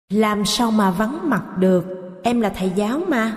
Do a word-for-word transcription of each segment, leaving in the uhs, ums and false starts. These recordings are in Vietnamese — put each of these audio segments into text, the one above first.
Làm sao mà vắng mặt được, em là thầy giáo mà.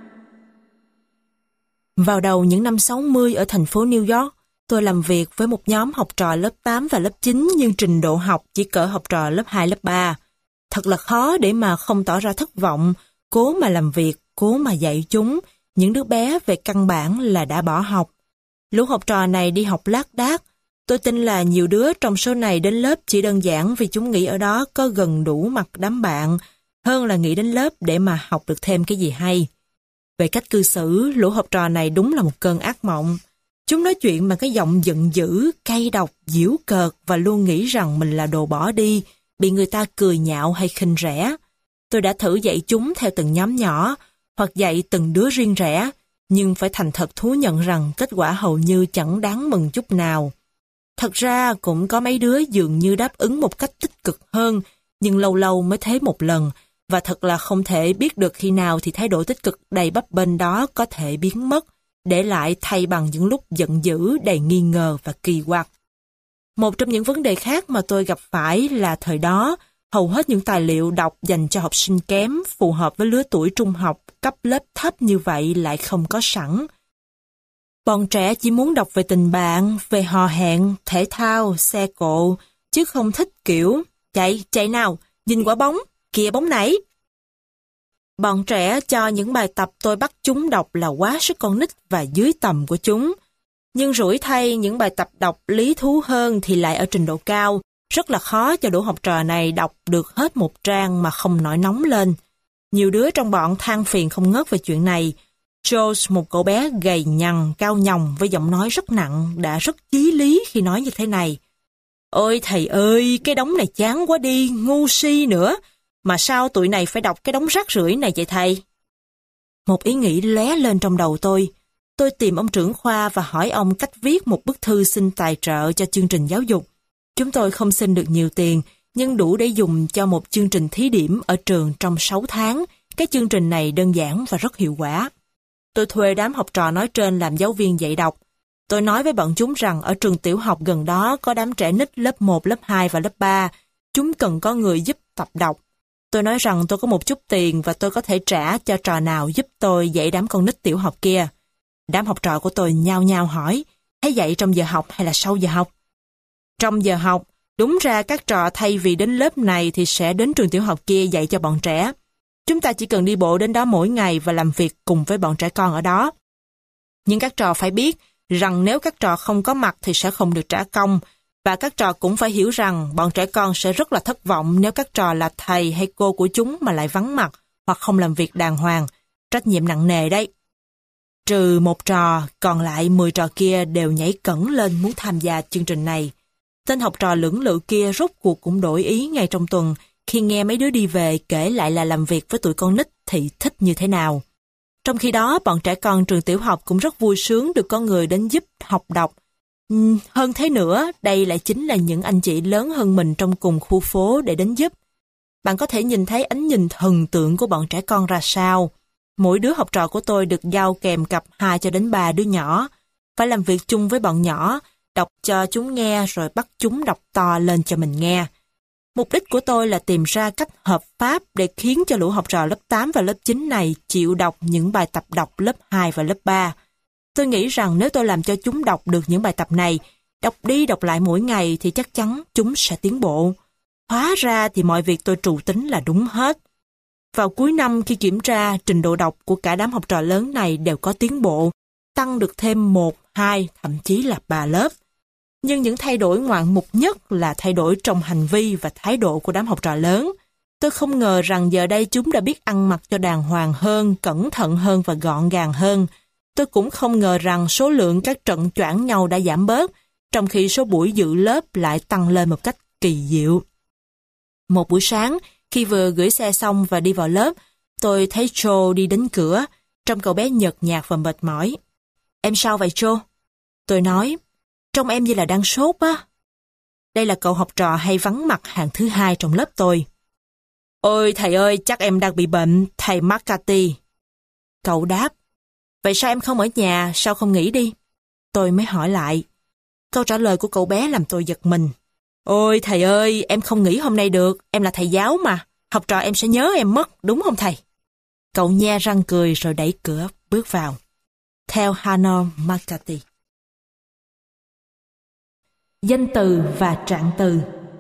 Vào đầu những năm sáu mươi ở thành phố New York, tôi làm việc với một nhóm học trò lớp tám và lớp chín nhưng trình độ học chỉ cỡ học trò lớp hai, lớp ba. Thật là khó để mà không tỏ ra thất vọng, cố mà làm việc, cố mà dạy chúng. Những đứa bé về căn bản là đã bỏ học. Lũ học trò này đi học lác đác. Tôi tin là nhiều đứa trong số này đến lớp chỉ đơn giản vì chúng nghĩ ở đó có gần đủ mặt đám bạn, hơn là nghĩ đến lớp để mà học được thêm cái gì hay. Về cách cư xử, lũ học trò này đúng là một cơn ác mộng. Chúng nói chuyện bằng cái giọng giận dữ, cay độc, giễu cợt và luôn nghĩ rằng mình là đồ bỏ đi, bị người ta cười nhạo hay khinh rẻ. Tôi đã thử dạy chúng theo từng nhóm nhỏ, hoặc dạy từng đứa riêng rẽ, nhưng phải thành thật thú nhận rằng kết quả hầu như chẳng đáng mừng chút nào. Thật ra cũng có mấy đứa dường như đáp ứng một cách tích cực hơn, nhưng lâu lâu mới thế một lần, và thật là không thể biết được khi nào thì thái độ tích cực đầy bấp bênh đó có thể biến mất, để lại thay bằng những lúc giận dữ đầy nghi ngờ và kỳ quặc. Một trong những vấn đề khác mà tôi gặp phải là thời đó, hầu hết những tài liệu đọc dành cho học sinh kém phù hợp với lứa tuổi trung học cấp lớp thấp như vậy lại không có sẵn. Bọn trẻ chỉ muốn đọc về tình bạn, về hò hẹn, thể thao, xe cộ, chứ không thích kiểu chạy, chạy nào, nhìn quả bóng, kìa bóng nảy. Bọn trẻ cho những bài tập tôi bắt chúng đọc là quá sức con nít và dưới tầm của chúng. Nhưng rủi thay những bài tập đọc lý thú hơn thì lại ở trình độ cao, rất là khó cho đủ học trò này đọc được hết một trang mà không nổi nóng lên. Nhiều đứa trong bọn than phiền không ngớt về chuyện này. Jones, một cậu bé gầy nhằn, cao nhòng với giọng nói rất nặng, đã rất chí lý khi nói như thế này. Ôi thầy ơi, cái đống này chán quá đi, ngu si nữa. Mà sao tụi này phải đọc cái đống rác rưởi này vậy thầy? Một ý nghĩ lóe lên trong đầu tôi. Tôi tìm ông trưởng khoa và hỏi ông cách viết một bức thư xin tài trợ cho chương trình giáo dục. Chúng tôi không xin được nhiều tiền, nhưng đủ để dùng cho một chương trình thí điểm ở trường trong sáu tháng. Cái chương trình này đơn giản và rất hiệu quả. Tôi thuê đám học trò nói trên làm giáo viên dạy đọc. Tôi nói với bọn chúng rằng ở trường tiểu học gần đó có đám trẻ nít lớp một, lớp hai và lớp ba. Chúng cần có người giúp tập đọc. Tôi nói rằng tôi có một chút tiền và tôi có thể trả cho trò nào giúp tôi dạy đám con nít tiểu học kia. Đám học trò của tôi nhao nhao hỏi, thế dạy trong giờ học hay là sau giờ học? Trong giờ học, đúng ra các trò thay vì đến lớp này thì sẽ đến trường tiểu học kia dạy cho bọn trẻ. Chúng ta chỉ cần đi bộ đến đó mỗi ngày và làm việc cùng với bọn trẻ con ở đó. Nhưng các trò phải biết rằng nếu các trò không có mặt thì sẽ không được trả công, và các trò cũng phải hiểu rằng bọn trẻ con sẽ rất là thất vọng nếu các trò là thầy hay cô của chúng mà lại vắng mặt hoặc không làm việc đàng hoàng. Trách nhiệm nặng nề đấy. Trừ một trò, còn lại mười trò kia đều nhảy cẫng lên muốn tham gia chương trình này. Tên học trò lưỡng lự kia rốt cuộc cũng đổi ý ngay trong tuần khi nghe mấy đứa đi về kể lại là làm việc với tụi con nít thì thích như thế nào. Trong khi đó, bọn trẻ con trường tiểu học cũng rất vui sướng được có người đến giúp học đọc. Uhm, hơn thế nữa, đây lại chính là những anh chị lớn hơn mình trong cùng khu phố để đến giúp. Bạn có thể nhìn thấy ánh nhìn thần tượng của bọn trẻ con ra sao. Mỗi đứa học trò của tôi được giao kèm cặp hai cho đến ba đứa nhỏ. Phải làm việc chung với bọn nhỏ, đọc cho chúng nghe rồi bắt chúng đọc to lên cho mình nghe. Mục đích của tôi là tìm ra cách hợp pháp để khiến cho lũ học trò lớp tám và lớp chín này chịu đọc những bài tập đọc lớp hai và lớp ba. Tôi nghĩ rằng nếu tôi làm cho chúng đọc được những bài tập này, đọc đi đọc lại mỗi ngày thì chắc chắn chúng sẽ tiến bộ. Hóa ra thì mọi việc tôi trù tính là đúng hết. Vào cuối năm khi kiểm tra, trình độ đọc của cả đám học trò lớn này đều có tiến bộ, tăng được thêm một, hai, thậm chí là ba lớp. Nhưng những thay đổi ngoạn mục nhất là thay đổi trong hành vi và thái độ của đám học trò lớn. Tôi không ngờ rằng giờ đây chúng đã biết ăn mặc cho đàng hoàng hơn, cẩn thận hơn và gọn gàng hơn. Tôi cũng không ngờ rằng số lượng các trận choảng nhau đã giảm bớt, trong khi số buổi dự lớp lại tăng lên một cách kỳ diệu. Một buổi sáng, khi vừa gửi xe xong và đi vào lớp, tôi thấy Joe đi đến cửa, trông cậu bé nhợt nhạt và mệt mỏi. Em sao vậy Joe? Tôi nói, trông em như là đang sốt á. Đây là cậu học trò hay vắng mặt hàng thứ hai trong lớp tôi. Ôi thầy ơi, chắc em đang bị bệnh, thầy McCarthy. Cậu đáp, vậy sao em không ở nhà, sao không nghỉ đi? Tôi mới hỏi lại. Câu trả lời của cậu bé làm tôi giật mình. Ôi thầy ơi, em không nghỉ hôm nay được, em là thầy giáo mà. Học trò em sẽ nhớ em mất, đúng không thầy? Cậu nhe răng cười rồi đẩy cửa, bước vào. Theo Hannah McCarthy. Danh từ và trạng từ.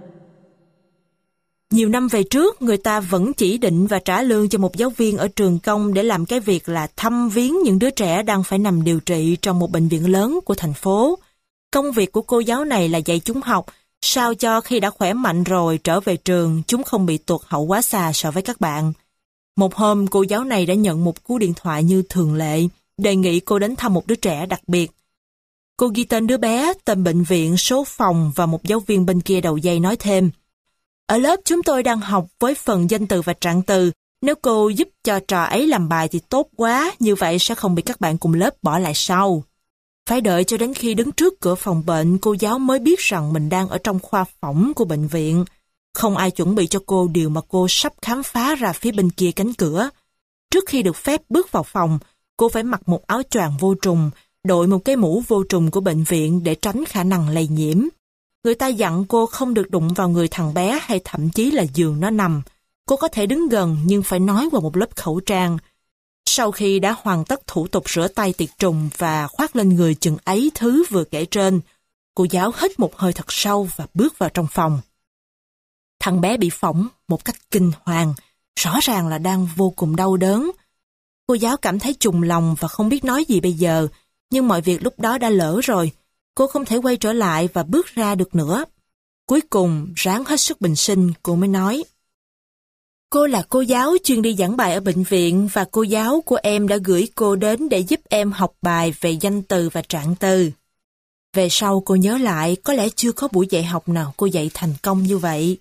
Nhiều năm về trước, người ta vẫn chỉ định và trả lương cho một giáo viên ở trường công để làm cái việc là thăm viếng những đứa trẻ đang phải nằm điều trị trong một bệnh viện lớn của thành phố. Công việc của cô giáo này là dạy chúng học, sao cho khi đã khỏe mạnh rồi trở về trường, chúng không bị tụt hậu quá xa so với các bạn. Một hôm, cô giáo này đã nhận một cú điện thoại như thường lệ, đề nghị cô đến thăm một đứa trẻ đặc biệt. Cô ghi tên đứa bé, tên bệnh viện, số phòng và một giáo viên bên kia đầu dây nói thêm. Ở lớp chúng tôi đang học với phần danh từ và trạng từ. Nếu cô giúp cho trò ấy làm bài thì tốt quá, như vậy sẽ không bị các bạn cùng lớp bỏ lại sau. Phải đợi cho đến khi đứng trước cửa phòng bệnh, cô giáo mới biết rằng mình đang ở trong khoa phỏng của bệnh viện. Không ai chuẩn bị cho cô điều mà cô sắp khám phá ra phía bên kia cánh cửa. Trước khi được phép bước vào phòng, cô phải mặc một áo choàng vô trùng, đội một cái mũ vô trùng của bệnh viện để tránh khả năng lây nhiễm. Người ta dặn cô không được đụng vào người thằng bé hay thậm chí là giường nó nằm. Cô có thể đứng gần nhưng phải nói qua một lớp khẩu trang. Sau khi đã hoàn tất thủ tục rửa tay tiệt trùng và khoác lên người chừng ấy thứ vừa kể trên, cô giáo hít một hơi thật sâu và bước vào trong phòng. Thằng bé bị phỏng một cách kinh hoàng, rõ ràng là đang vô cùng đau đớn. Cô giáo cảm thấy trùng lòng và không biết nói gì bây giờ, nhưng mọi việc lúc đó đã lỡ rồi. Cô không thể quay trở lại và bước ra được nữa. Cuối cùng, ráng hết sức bình sinh, cô mới nói. Cô là cô giáo chuyên đi giảng bài ở bệnh viện và cô giáo của em đã gửi cô đến để giúp em học bài về danh từ và trạng từ. Về sau cô nhớ lại, có lẽ chưa có buổi dạy học nào cô dạy thành công như vậy.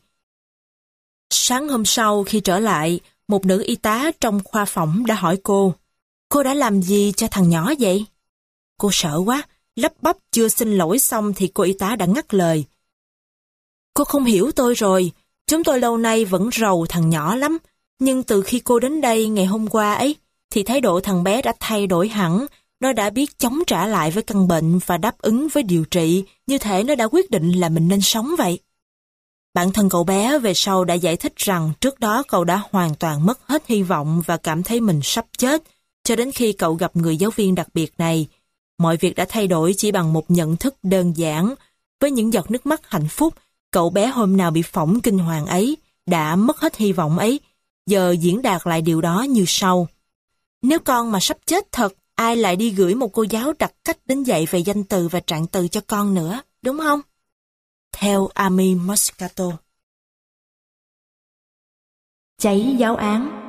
Sáng hôm sau khi trở lại, một nữ y tá trong khoa phỏng đã hỏi cô, cô đã làm gì cho thằng nhỏ vậy? Cô sợ quá, lắp bắp chưa xin lỗi xong thì cô y tá đã ngắt lời. Cô không hiểu tôi rồi, chúng tôi lâu nay vẫn rầu thằng nhỏ lắm, nhưng từ khi cô đến đây ngày hôm qua ấy, thì thái độ thằng bé đã thay đổi hẳn, nó đã biết chống trả lại với căn bệnh và đáp ứng với điều trị, như thể nó đã quyết định là mình nên sống vậy. Bản thân cậu bé về sau đã giải thích rằng trước đó cậu đã hoàn toàn mất hết hy vọng và cảm thấy mình sắp chết, cho đến khi cậu gặp người giáo viên đặc biệt này. Mọi việc đã thay đổi chỉ bằng một nhận thức đơn giản. Với những giọt nước mắt hạnh phúc, cậu bé hôm nào bị phỏng kinh hoàng ấy, đã mất hết hy vọng ấy, giờ diễn đạt lại điều đó như sau. Nếu con mà sắp chết thật, ai lại đi gửi một cô giáo đặc cách đến dạy về danh từ và trạng từ cho con nữa, đúng không? Theo Amy Moscato. Cháy giáo án.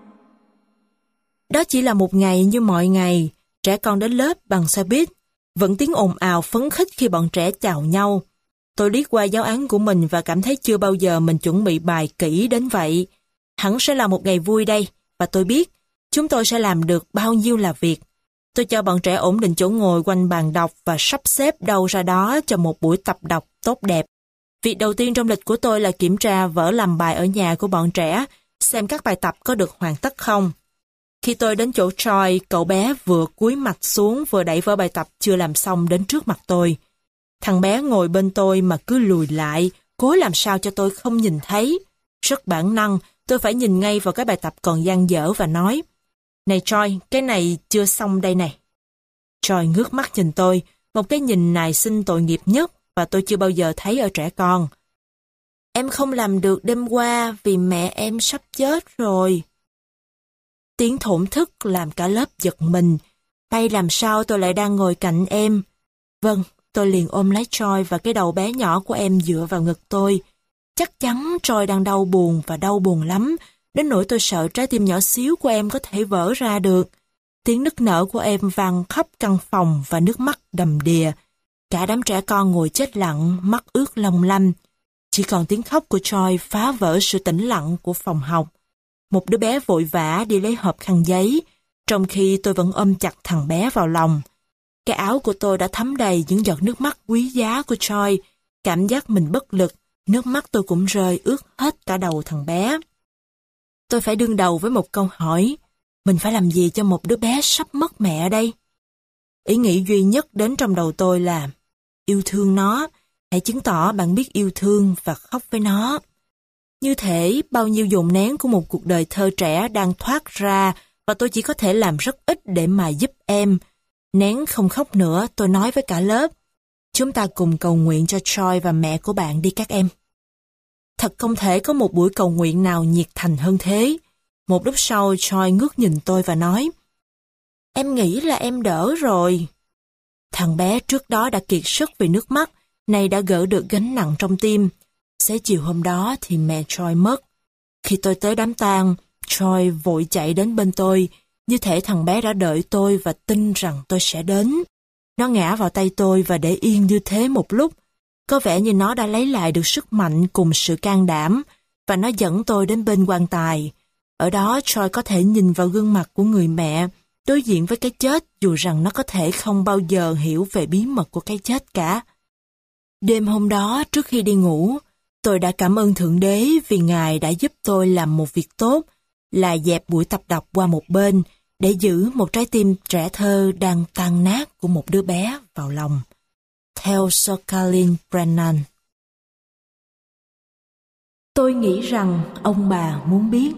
Đó chỉ là một ngày như mọi ngày, trẻ con đến lớp bằng xe buýt, vẫn tiếng ồn ào phấn khích khi bọn trẻ chào nhau. Tôi liếc qua giáo án của mình và cảm thấy chưa bao giờ mình chuẩn bị bài kỹ đến vậy. Hẳn sẽ là một ngày vui đây, và tôi biết chúng tôi sẽ làm được bao nhiêu là việc. Tôi cho bọn trẻ ổn định chỗ ngồi quanh bàn đọc và sắp xếp đâu ra đó cho một buổi tập đọc tốt đẹp. Việc đầu tiên trong lịch của tôi là kiểm tra vở làm bài ở nhà của bọn trẻ, xem các bài tập có được hoàn tất không. Khi tôi đến chỗ Troy, cậu bé vừa cúi mặt xuống vừa đẩy vở bài tập chưa làm xong đến trước mặt tôi. Thằng bé ngồi bên tôi mà cứ lùi lại, cố làm sao cho tôi không nhìn thấy. Rất bản năng, tôi phải nhìn ngay vào cái bài tập còn dang dở và nói, này Troy, cái này chưa xong đây này. Troy ngước mắt nhìn tôi, một cái nhìn nài xin tội nghiệp nhất và tôi chưa bao giờ thấy ở trẻ con. Em không làm được đêm qua vì mẹ em sắp chết rồi. Tiếng thổn thức làm cả lớp giật mình. Tay làm sao tôi lại đang ngồi cạnh em. Vâng, tôi liền ôm lấy Troy và cái đầu bé nhỏ của em dựa vào ngực tôi. Chắc chắn Troy đang đau buồn và đau buồn lắm, đến nỗi tôi sợ trái tim nhỏ xíu của em có thể vỡ ra được. Tiếng nức nở của em vang khắp căn phòng và nước mắt đầm đìa. Cả đám trẻ con ngồi chết lặng, mắt ướt long lanh. Chỉ còn tiếng khóc của Troy phá vỡ sự tĩnh lặng của phòng học. Một đứa bé vội vã đi lấy hộp khăn giấy, trong khi tôi vẫn ôm chặt thằng bé vào lòng. Cái áo của tôi đã thấm đầy những giọt nước mắt quý giá của Troy. Cảm giác mình bất lực, nước mắt tôi cũng rơi ướt hết cả đầu thằng bé. Tôi phải đương đầu với một câu hỏi, mình phải làm gì cho một đứa bé sắp mất mẹ đây? Ý nghĩ duy nhất đến trong đầu tôi là, yêu thương nó, hãy chứng tỏ bạn biết yêu thương và khóc với nó. Như thể bao nhiêu dồn nén của một cuộc đời thơ trẻ đang thoát ra và tôi chỉ có thể làm rất ít để mà giúp em. Nén không khóc nữa, tôi nói với cả lớp. Chúng ta cùng cầu nguyện cho Troy và mẹ của bạn đi các em. Thật không thể có một buổi cầu nguyện nào nhiệt thành hơn thế. Một lúc sau, Troy ngước nhìn tôi và nói, em nghĩ là em đỡ rồi. Thằng bé trước đó đã kiệt sức vì nước mắt, nay đã gỡ được gánh nặng trong tim. Xế chiều hôm đó thì mẹ Troy mất. Khi tôi tới đám tang, Troy vội chạy đến bên tôi, như thể thằng bé đã đợi tôi và tin rằng tôi sẽ đến. Nó ngã vào tay tôi và để yên như thế một lúc. Có vẻ như nó đã lấy lại được sức mạnh cùng sự can đảm, và nó dẫn tôi đến bên quan tài. Ở đó Troy có thể nhìn vào gương mặt của người mẹ, đối diện với cái chết, dù rằng nó có thể không bao giờ hiểu về bí mật của cái chết cả. Đêm hôm đó, trước khi đi ngủ, tôi đã cảm ơn Thượng Đế vì Ngài đã giúp tôi làm một việc tốt, là dẹp buổi tập đọc qua một bên, để giữ một trái tim trẻ thơ đang tan nát của một đứa bé vào lòng. Theo Sokalin Brennan. Tôi nghĩ rằng ông bà muốn biết.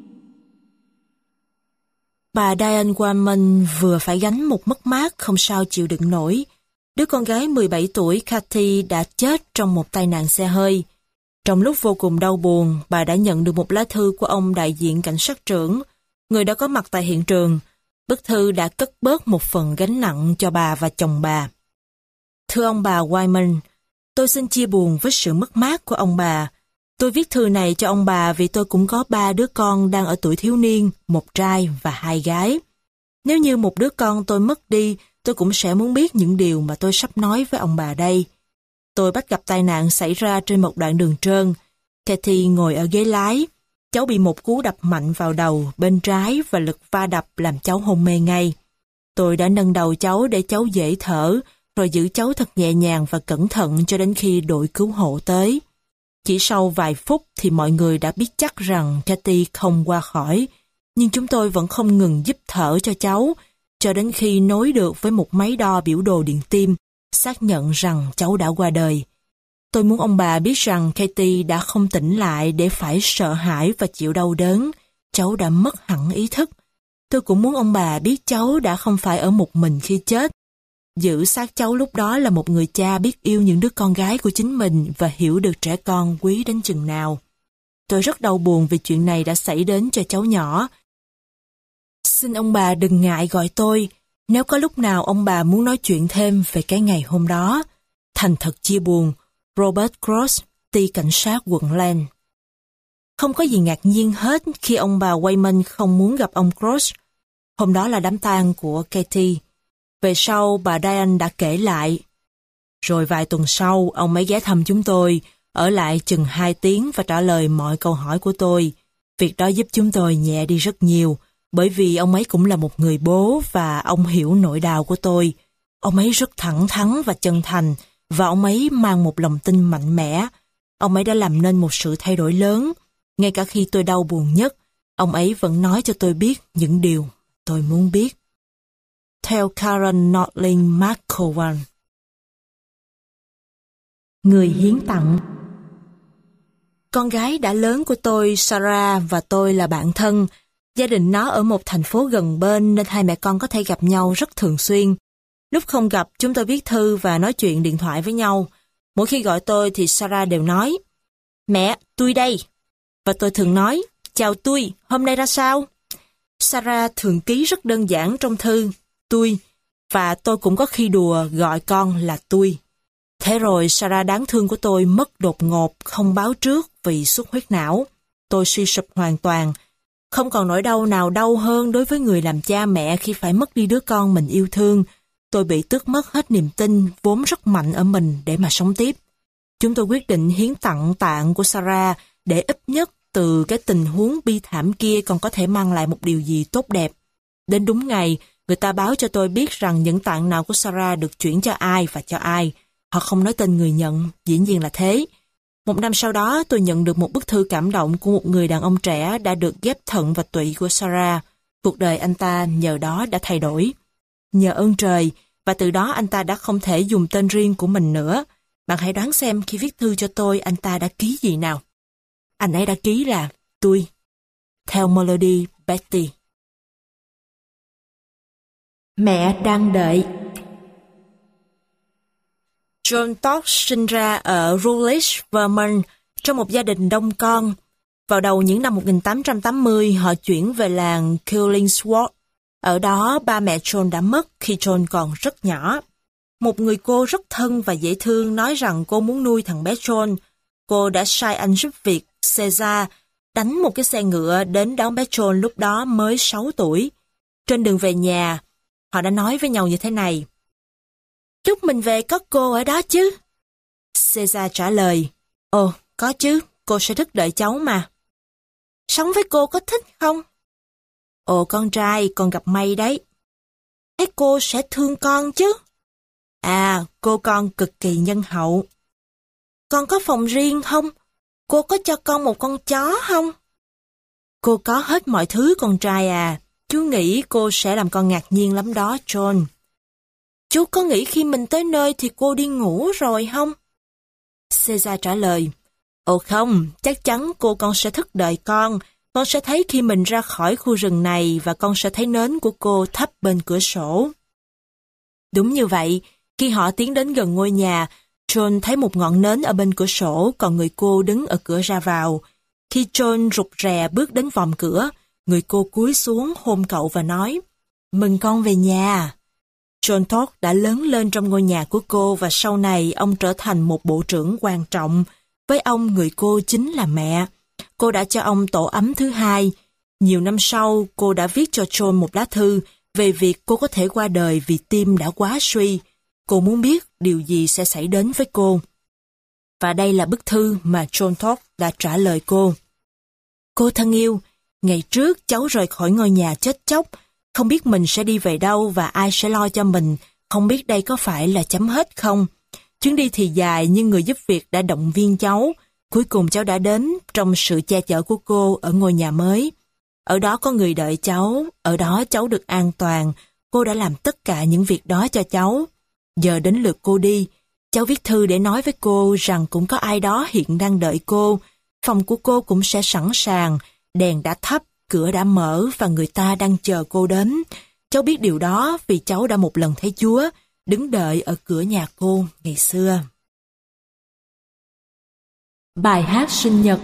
Bà Diane Wyman vừa phải gánh một mất mát không sao chịu đựng nổi. Đứa con gái mười bảy tuổi Kathy đã chết trong một tai nạn xe hơi. Trong lúc vô cùng đau buồn, bà đã nhận được một lá thư của ông đại diện cảnh sát trưởng, người đã có mặt tại hiện trường. Bức thư đã cất bớt một phần gánh nặng cho bà và chồng bà. Thưa ông bà Wyman, tôi xin chia buồn với sự mất mát của ông bà. Tôi viết thư này cho ông bà vì tôi cũng có ba đứa con đang ở tuổi thiếu niên, một trai và hai gái. Nếu như một đứa con tôi mất đi, tôi cũng sẽ muốn biết những điều mà tôi sắp nói với ông bà đây. Tôi bắt gặp tai nạn xảy ra trên một đoạn đường trơn. Kathy ngồi ở ghế lái. Cháu bị một cú đập mạnh vào đầu bên trái và lực va đập làm cháu hôn mê ngay. Tôi đã nâng đầu cháu để cháu dễ thở, rồi giữ cháu thật nhẹ nhàng và cẩn thận cho đến khi đội cứu hộ tới. Chỉ sau vài phút thì mọi người đã biết chắc rằng Kathy không qua khỏi, nhưng chúng tôi vẫn không ngừng giúp thở cho cháu, cho đến khi nối được với một máy đo biểu đồ điện tim, xác nhận rằng cháu đã qua đời. Tôi muốn ông bà biết rằng Kathy đã không tỉnh lại để phải sợ hãi và chịu đau đớn. Cháu đã mất hẳn ý thức. Tôi cũng muốn ông bà biết cháu đã không phải ở một mình khi chết. Giữ xác cháu lúc đó là một người cha biết yêu những đứa con gái của chính mình và hiểu được trẻ con quý đến chừng nào. Tôi rất đau buồn vì chuyện này đã xảy đến cho cháu nhỏ. Xin ông bà đừng ngại gọi tôi, nếu có lúc nào ông bà muốn nói chuyện thêm về cái ngày hôm đó. Thành thật chia buồn, Robert Cross, ty cảnh sát quận Land. Không có gì ngạc nhiên hết khi ông bà Wyman không muốn gặp ông Cross. Hôm đó là đám tang của Kathy. Về sau, bà Diane đã kể lại. Rồi vài tuần sau, ông ấy ghé thăm chúng tôi, ở lại chừng hai tiếng và trả lời mọi câu hỏi của tôi. Việc đó giúp chúng tôi nhẹ đi rất nhiều, bởi vì ông ấy cũng là một người bố và ông hiểu nỗi đau của tôi. Ông ấy rất thẳng thắn và chân thành, và ông ấy mang một lòng tin mạnh mẽ. Ông ấy đã làm nên một sự thay đổi lớn. Ngay cả khi tôi đau buồn nhất, ông ấy vẫn nói cho tôi biết những điều tôi muốn biết. Theo Karen Nordling McCowan. Người hiến tặng. Con gái đã lớn của tôi, Sarah, và tôi là bạn thân. Gia đình nó ở một thành phố gần bên nên hai mẹ con có thể gặp nhau rất thường xuyên. Lúc không gặp, chúng tôi viết thư và nói chuyện điện thoại với nhau. Mỗi khi gọi tôi thì Sarah đều nói, mẹ, tôi đây. Và tôi thường nói, chào tôi, hôm nay ra sao? Sarah thường ký rất đơn giản trong thư, tôi, và tôi cũng có khi đùa gọi con là tôi. Thế rồi Sarah đáng thương của tôi mất đột ngột, không báo trước vì xuất huyết não. Tôi suy sụp hoàn toàn. Không còn nỗi đau nào đau hơn đối với người làm cha mẹ khi phải mất đi đứa con mình yêu thương. Tôi bị tước mất hết niềm tin vốn rất mạnh ở mình để mà sống tiếp. Chúng tôi quyết định hiến tặng tạng của Sarah để ít nhất từ cái tình huống bi thảm kia còn có thể mang lại một điều gì tốt đẹp. Đến đúng ngày, người ta báo cho tôi biết rằng những tạng nào của Sarah được chuyển cho ai và cho ai. Họ không nói tên người nhận, dĩ nhiên là thế. Một năm sau đó, tôi nhận được một bức thư cảm động của một người đàn ông trẻ đã được ghép thận và tụy của Sarah. Cuộc đời anh ta nhờ đó đã thay đổi. Nhờ ơn trời, và từ đó anh ta đã không thể dùng tên riêng của mình nữa. Bạn hãy đoán xem khi viết thư cho tôi anh ta đã ký gì nào. Anh ấy đã ký là tôi. Theo Melody Betty. Mẹ đang đợi. John Todd sinh ra ở Rutledge, Vermont, trong một gia đình đông con. Vào đầu những năm một nghìn tám trăm tám mươi, họ chuyển về làng Killingsworth. Ở đó, ba mẹ John đã mất khi John còn rất nhỏ. Một người cô rất thân và dễ thương nói rằng cô muốn nuôi thằng bé John. Cô đã sai anh giúp việc, Caesar, đánh một cái xe ngựa đến đón bé John lúc đó mới sáu tuổi. Trên đường về nhà, họ đã nói với nhau như thế này. Chúc mình về có cô ở đó chứ? Caesar trả lời, ồ, có chứ, cô sẽ thức đợi cháu mà. Sống với cô có thích không? Ồ con trai, con gặp may đấy. Thế cô sẽ thương con chứ? À, cô con cực kỳ nhân hậu. Con có phòng riêng không? Cô có cho con một con chó không? Cô có hết mọi thứ con trai à. Chú nghĩ cô sẽ làm con ngạc nhiên lắm đó, John. Chú có nghĩ khi mình tới nơi thì cô đi ngủ rồi không? Caesar trả lời, ồ không, chắc chắn cô con sẽ thức đợi con. Con sẽ thấy khi mình ra khỏi khu rừng này và con sẽ thấy nến của cô thắp bên cửa sổ. Đúng như vậy, khi họ tiến đến gần ngôi nhà, John thấy một ngọn nến ở bên cửa sổ, còn người cô đứng ở cửa ra vào. Khi John rụt rè bước đến vòm cửa, người cô cúi xuống hôn cậu và nói, mừng con về nhà. John Todd đã lớn lên trong ngôi nhà của cô và sau này ông trở thành một bộ trưởng quan trọng. Với ông, người cô chính là mẹ. Cô đã cho ông tổ ấm thứ hai. Nhiều năm sau, cô đã viết cho John một lá thư về việc cô có thể qua đời vì tim đã quá suy. Cô muốn biết điều gì sẽ xảy đến với cô. Và đây là bức thư mà John Todd đã trả lời cô. Cô thân yêu, ngày trước cháu rời khỏi ngôi nhà chết chóc, không biết mình sẽ đi về đâu và ai sẽ lo cho mình, không biết đây có phải là chấm hết không. Chuyến đi thì dài nhưng người giúp việc đã động viên cháu. Cuối cùng cháu đã đến trong sự che chở của cô ở ngôi nhà mới. Ở đó có người đợi cháu, ở đó cháu được an toàn. Cô đã làm tất cả những việc đó cho cháu. Giờ đến lượt cô đi. Cháu viết thư để nói với cô rằng cũng có ai đó hiện đang đợi cô. Phòng của cô cũng sẽ sẵn sàng. Đèn đã thắp, cửa đã mở và người ta đang chờ cô đến. Cháu biết điều đó vì cháu đã một lần thấy Chúa đứng đợi ở cửa nhà cô ngày xưa. Bài hát sinh nhật.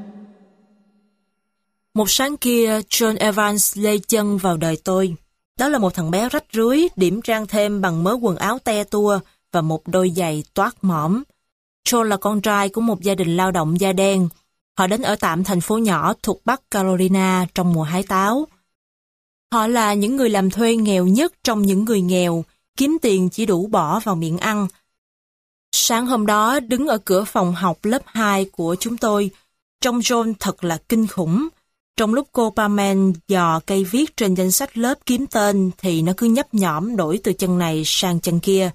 Một sáng kia, John Evans lê chân vào đời tôi. Đó là một thằng bé rách rưới, điểm trang thêm bằng mớ quần áo te tua và một đôi giày toát mõm. John là con trai của một gia đình lao động da đen. Họ đến ở tạm thành phố nhỏ thuộc Bắc Carolina trong mùa hái táo. Họ là những người làm thuê nghèo nhất trong những người nghèo, kiếm tiền chỉ đủ bỏ vào miệng ăn. Sáng hôm đó, đứng ở cửa phòng học lớp hai của chúng tôi, trông John thật là kinh khủng. Trong lúc cô Parmen dò cây viết trên danh sách lớp kiếm tên, thì nó cứ nhấp nhõm đổi từ chân này sang chân kia.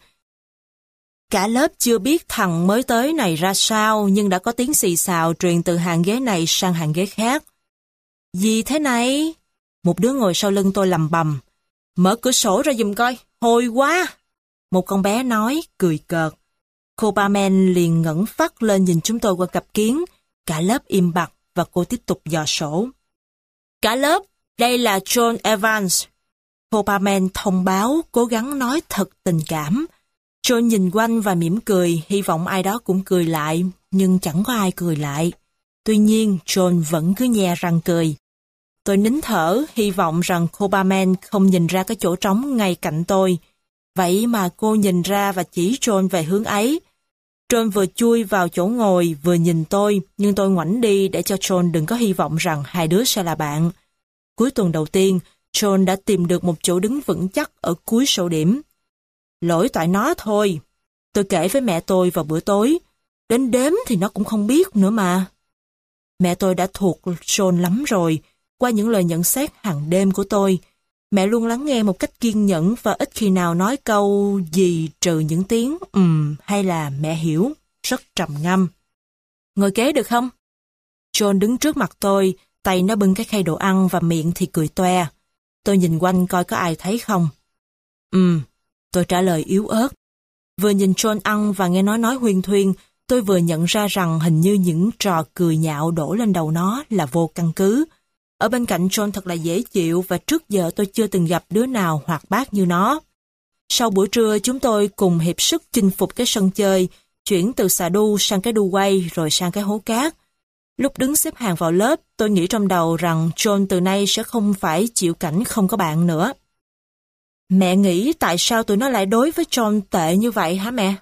Cả lớp chưa biết thằng mới tới này ra sao, nhưng đã có tiếng xì xào truyền từ hàng ghế này sang hàng ghế khác. Gì thế này? Một đứa ngồi sau lưng tôi lầm bầm. Mở cửa sổ ra giùm coi, hôi quá. Một con bé nói, cười cợt. Cô Parmen liền ngẩng phát lên nhìn chúng tôi qua cặp kiến. Cả lớp im bặt và cô tiếp tục dò sổ. Cả lớp, đây là John Evans. Cô Parmen thông báo, cố gắng nói thật tình cảm. John nhìn quanh và mỉm cười, hy vọng ai đó cũng cười lại, nhưng chẳng có ai cười lại. Tuy nhiên, John vẫn cứ nhe răng cười. Tôi nín thở, hy vọng rằng cô Parmen không nhìn ra cái chỗ trống ngay cạnh tôi. Vậy mà cô nhìn ra và chỉ John về hướng ấy. John vừa chui vào chỗ ngồi, vừa nhìn tôi, nhưng tôi ngoảnh đi để cho John đừng có hy vọng rằng hai đứa sẽ là bạn. Cuối tuần đầu tiên, John đã tìm được một chỗ đứng vững chắc ở cuối sổ điểm. Lỗi tại nó thôi. Tôi kể với mẹ tôi vào bữa tối. Đến đếm thì nó cũng không biết nữa mà. Mẹ tôi đã thuộc John lắm rồi, qua những lời nhận xét hàng đêm của tôi. Mẹ luôn lắng nghe một cách kiên nhẫn và ít khi nào nói câu gì trừ những tiếng ừm hay là mẹ hiểu, rất trầm ngâm. Ngồi kế được không? John đứng trước mặt tôi, tay nó bưng cái khay đồ ăn và miệng thì cười toe. Tôi nhìn quanh coi có ai thấy không. Ừm, tôi trả lời yếu ớt. Vừa nhìn John ăn và nghe nói nói huyên thuyên, tôi vừa nhận ra rằng hình như những trò cười nhạo đổ lên đầu nó là vô căn cứ. Ở bên cạnh John thật là dễ chịu và trước giờ tôi chưa từng gặp đứa nào hoạt bát như nó. Sau buổi trưa chúng tôi cùng hiệp sức chinh phục cái sân chơi, chuyển từ xà đu sang cái đu quay rồi sang cái hố cát. Lúc đứng xếp hàng vào lớp, tôi nghĩ trong đầu rằng John từ nay sẽ không phải chịu cảnh không có bạn nữa. Mẹ nghĩ tại sao tụi nó lại đối với John tệ như vậy hả mẹ?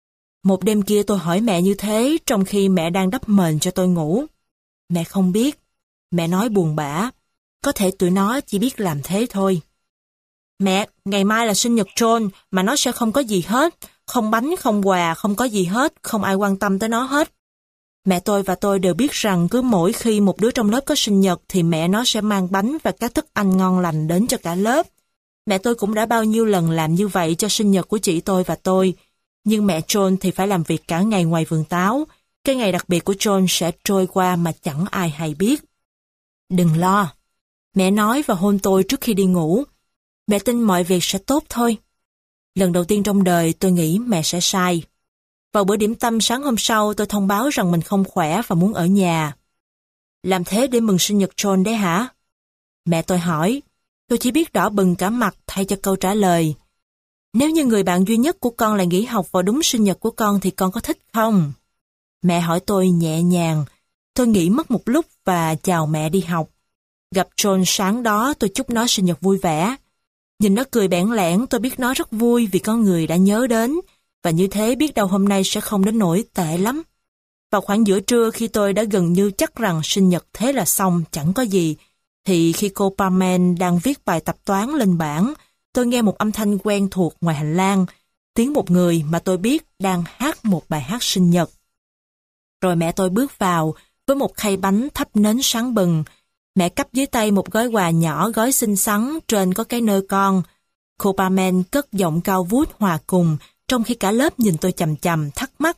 Một đêm kia tôi hỏi mẹ như thế trong khi mẹ đang đắp mền cho tôi ngủ. Mẹ không biết. Mẹ nói buồn bã. Có thể tụi nó chỉ biết làm thế thôi. Mẹ, ngày mai là sinh nhật John mà nó sẽ không có gì hết. Không bánh, không quà, không có gì hết. Không ai quan tâm tới nó hết. Mẹ tôi và tôi đều biết rằng cứ mỗi khi một đứa trong lớp có sinh nhật thì mẹ nó sẽ mang bánh và các thức ăn ngon lành đến cho cả lớp. Mẹ tôi cũng đã bao nhiêu lần làm như vậy cho sinh nhật của chị tôi và tôi. Nhưng mẹ John thì phải làm việc cả ngày ngoài vườn táo. Cái ngày đặc biệt của John sẽ trôi qua mà chẳng ai hay biết. Đừng lo. Mẹ nói và hôn tôi trước khi đi ngủ. Mẹ tin mọi việc sẽ tốt thôi. Lần đầu tiên trong đời tôi nghĩ mẹ sẽ sai. Vào bữa điểm tâm sáng hôm sau tôi thông báo rằng mình không khỏe và muốn ở nhà. Làm thế để mừng sinh nhật John đấy hả? Mẹ tôi hỏi. Tôi chỉ biết đỏ bừng cả mặt thay cho câu trả lời. Nếu như người bạn duy nhất của con lại nghỉ học vào đúng sinh nhật của con thì con có thích không? Mẹ hỏi tôi nhẹ nhàng. Tôi nghĩ mất một lúc và chào mẹ đi học. Gặp John sáng đó tôi chúc nó sinh nhật vui vẻ. Nhìn nó cười bẽn lẽn tôi biết nó rất vui vì có người đã nhớ đến. Và như thế biết đâu hôm nay sẽ không đến nỗi tệ lắm. Vào khoảng giữa trưa khi tôi đã gần như chắc rằng sinh nhật thế là xong chẳng có gì, thì khi cô Parman đang viết bài tập toán lên bảng, tôi nghe một âm thanh quen thuộc ngoài hành lang, tiếng một người mà tôi biết đang hát một bài hát sinh nhật. Rồi mẹ tôi bước vào với một khay bánh thắp nến sáng bừng. Mẹ cắp dưới tay một gói quà nhỏ gói xinh xắn, trên có cái nơ con. Cô Parman cất giọng cao vút hòa cùng, trong khi cả lớp nhìn tôi chằm chằm thắc mắc.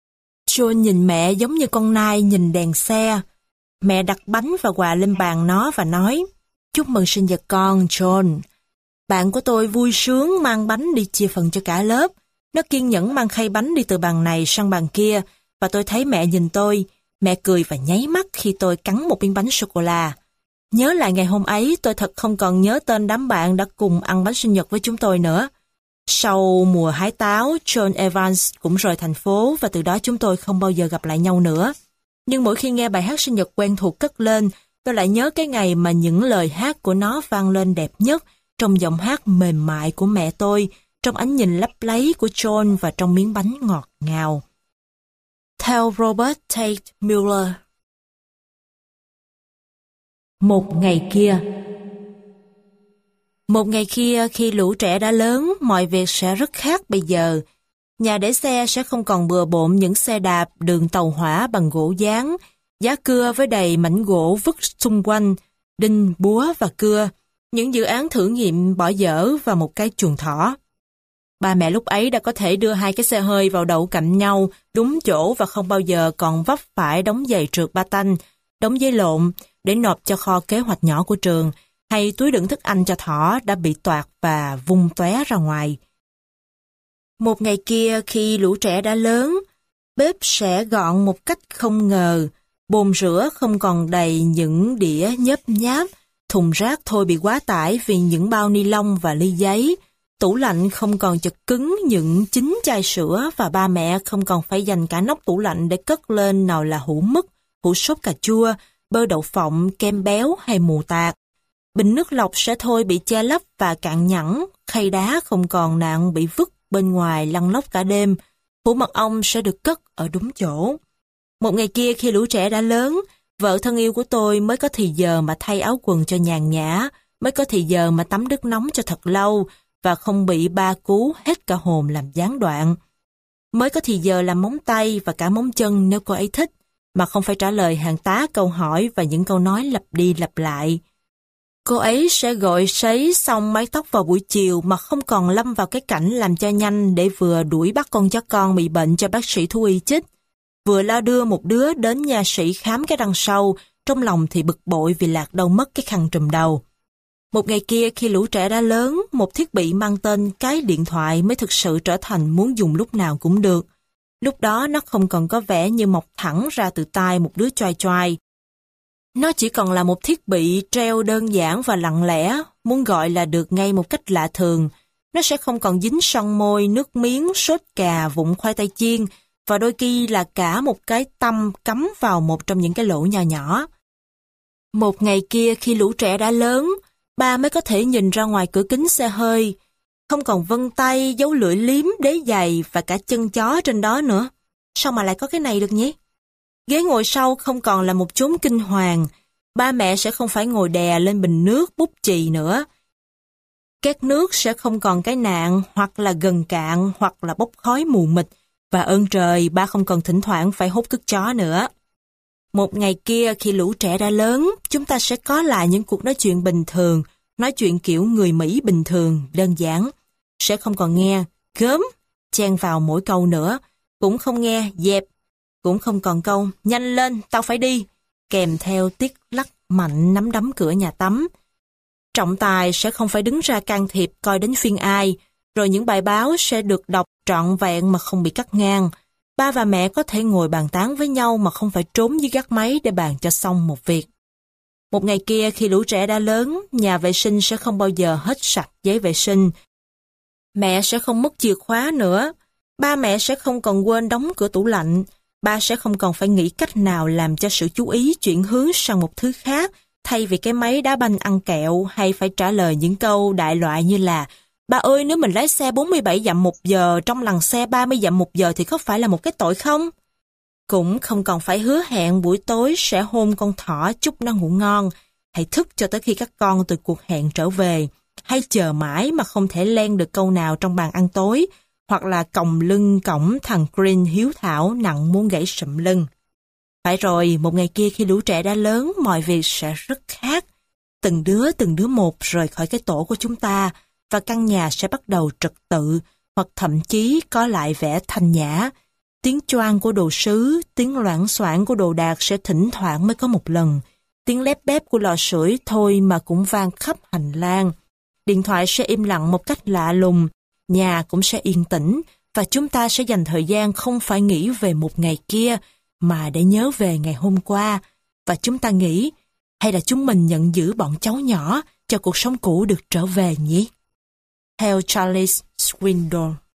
John nhìn mẹ giống như con nai nhìn đèn xe. Mẹ đặt bánh và quà lên bàn nó và nói, chúc mừng sinh nhật con, John. Bạn của tôi vui sướng mang bánh đi chia phần cho cả lớp. Nó kiên nhẫn mang khay bánh đi từ bàn này sang bàn kia, và tôi thấy mẹ nhìn tôi. Mẹ cười và nháy mắt khi tôi cắn một miếng bánh sô-cô-la. Nhớ lại ngày hôm ấy, tôi thật không còn nhớ tên đám bạn đã cùng ăn bánh sinh nhật với chúng tôi nữa. Sau mùa hái táo, John Evans cũng rời thành phố và từ đó chúng tôi không bao giờ gặp lại nhau nữa. Nhưng mỗi khi nghe bài hát sinh nhật quen thuộc cất lên, tôi lại nhớ cái ngày mà những lời hát của nó vang lên đẹp nhất trong giọng hát mềm mại của mẹ tôi, trong ánh nhìn lấp láy của John và trong miếng bánh ngọt ngào. Theo Robert Tate Muller. Một ngày kia. Một ngày kia khi lũ trẻ đã lớn, mọi việc sẽ rất khác bây giờ. Nhà để xe sẽ không còn bừa bộn những xe đạp, đường tàu hỏa bằng gỗ dán, giá cưa với đầy mảnh gỗ vứt xung quanh, đinh, búa và cưa, những dự án thử nghiệm bỏ dở và một cái chuồng thỏ. Ba mẹ lúc ấy đã có thể đưa hai cái xe hơi vào đậu cạnh nhau, đúng chỗ và không bao giờ còn vấp phải đống giày trượt ba tanh, đống giấy lộn để nộp cho kho kế hoạch nhỏ của trường, hay túi đựng thức ăn cho thỏ đã bị toạc và vung tóe ra ngoài. Một ngày kia khi lũ trẻ đã lớn, bếp sẽ gọn một cách không ngờ, bồn rửa không còn đầy những đĩa nhớp nháp, thùng rác thôi bị quá tải vì những bao ni lông và ly giấy, tủ lạnh không còn chật cứng những chín chai sữa và ba mẹ không còn phải dành cả nóc tủ lạnh để cất lên nào là hũ mứt, hũ sốt cà chua, bơ đậu phộng, kem béo hay mù tạt. Bình nước lọc sẽ thôi bị che lấp và cạn nhẵn, khay đá không còn nạn bị vứt bên ngoài lăn lóc cả đêm, hũ mật ong sẽ được cất ở đúng chỗ. Một ngày kia khi lũ trẻ đã lớn, vợ thân yêu của tôi mới có thì giờ mà thay áo quần cho nhàn nhã, mới có thì giờ mà tắm nước nóng cho thật lâu và không bị ba cú hết cả hồn làm gián đoạn. Mới có thì giờ làm móng tay và cả móng chân nếu cô ấy thích, mà không phải trả lời hàng tá câu hỏi và những câu nói lặp đi lặp lại. Cô ấy sẽ gội sấy xong mái tóc vào buổi chiều mà không còn lâm vào cái cảnh làm cho nhanh để vừa đuổi bắt con chó con bị bệnh cho bác sĩ thú y chích, vừa lo đưa một đứa đến nha sĩ khám cái răng sâu, trong lòng thì bực bội vì lạc đâu mất cái khăn trùm đầu. Một ngày kia khi lũ trẻ đã lớn, một thiết bị mang tên cái điện thoại mới thực sự trở thành muốn dùng lúc nào cũng được. Lúc đó nó không còn có vẻ như mọc thẳng ra từ tai một đứa choai choai. Nó chỉ còn là một thiết bị treo đơn giản và lặng lẽ, muốn gọi là được ngay một cách lạ thường. Nó sẽ không còn dính son môi, nước miếng, sốt cà, vụn khoai tây chiên, và đôi khi là cả một cái tăm cắm vào một trong những cái lỗ nhỏ nhỏ. Một ngày kia khi lũ trẻ đã lớn, ba mới có thể nhìn ra ngoài cửa kính xe hơi, không còn vân tay, dấu lưỡi liếm, đế giày và cả chân chó trên đó nữa. Sao mà lại có cái này được nhỉ? Ghế ngồi sau không còn là một chốn kinh hoàng. Ba mẹ sẽ không phải ngồi đè lên bình nước bút chì nữa. Két nước sẽ không còn cái nạn, hoặc là gần cạn, hoặc là bốc khói mù mịt. Và ơn trời, ba không còn thỉnh thoảng phải hút cứt chó nữa. Một ngày kia khi lũ trẻ đã lớn, chúng ta sẽ có lại những cuộc nói chuyện bình thường, nói chuyện kiểu người Mỹ bình thường, đơn giản. Sẽ không còn nghe gớm chen vào mỗi câu nữa, cũng không nghe dẹp, cũng không còn câu nhanh lên, tao phải đi, kèm theo tiếc lắc mạnh nắm đấm cửa nhà tắm. Trọng tài sẽ không phải đứng ra can thiệp coi đến phiên ai, rồi những bài báo sẽ được đọc trọn vẹn mà không bị cắt ngang. Ba và mẹ có thể ngồi bàn tán với nhau mà không phải trốn dưới gác máy để bàn cho xong một việc. Một ngày kia khi lũ trẻ đã lớn, nhà vệ sinh sẽ không bao giờ hết sạch giấy vệ sinh. Mẹ sẽ không mất chìa khóa nữa. Ba mẹ sẽ không còn quên đóng cửa tủ lạnh. Ba sẽ không còn phải nghĩ cách nào làm cho sự chú ý chuyển hướng sang một thứ khác, thay vì cái máy đá banh ăn kẹo, hay phải trả lời những câu đại loại như là: ba ơi, nếu mình lái xe bốn mươi bảy dặm một giờ trong làn xe ba mươi dặm một giờ thì có phải là một cái tội không? Cũng không còn phải hứa hẹn buổi tối sẽ hôn con thỏ chúc nó ngủ ngon, hay thức cho tới khi các con từ cuộc hẹn trở về, hay chờ mãi mà không thể len được câu nào trong bàn ăn tối, hoặc là còng lưng cõng thằng Green hiếu thảo nặng muốn gãy sụm lưng. Phải rồi, một ngày kia khi lũ trẻ đã lớn, mọi việc sẽ rất khác. Từng đứa từng đứa một rời khỏi cái tổ của chúng ta, và căn nhà sẽ bắt đầu trật tự, hoặc thậm chí có lại vẻ thanh nhã. Tiếng choang của đồ sứ, tiếng loảng xoảng của đồ đạc sẽ thỉnh thoảng mới có một lần. Tiếng lép bép của lò sưởi thôi mà cũng vang khắp hành lang. Điện thoại sẽ im lặng một cách lạ lùng, nhà cũng sẽ yên tĩnh, và chúng ta sẽ dành thời gian không phải nghĩ về một ngày kia, mà để nhớ về ngày hôm qua. Và chúng ta nghĩ, hay là chúng mình nhận giữ bọn cháu nhỏ cho cuộc sống cũ được trở về nhỉ? Theo Charles Swindoll.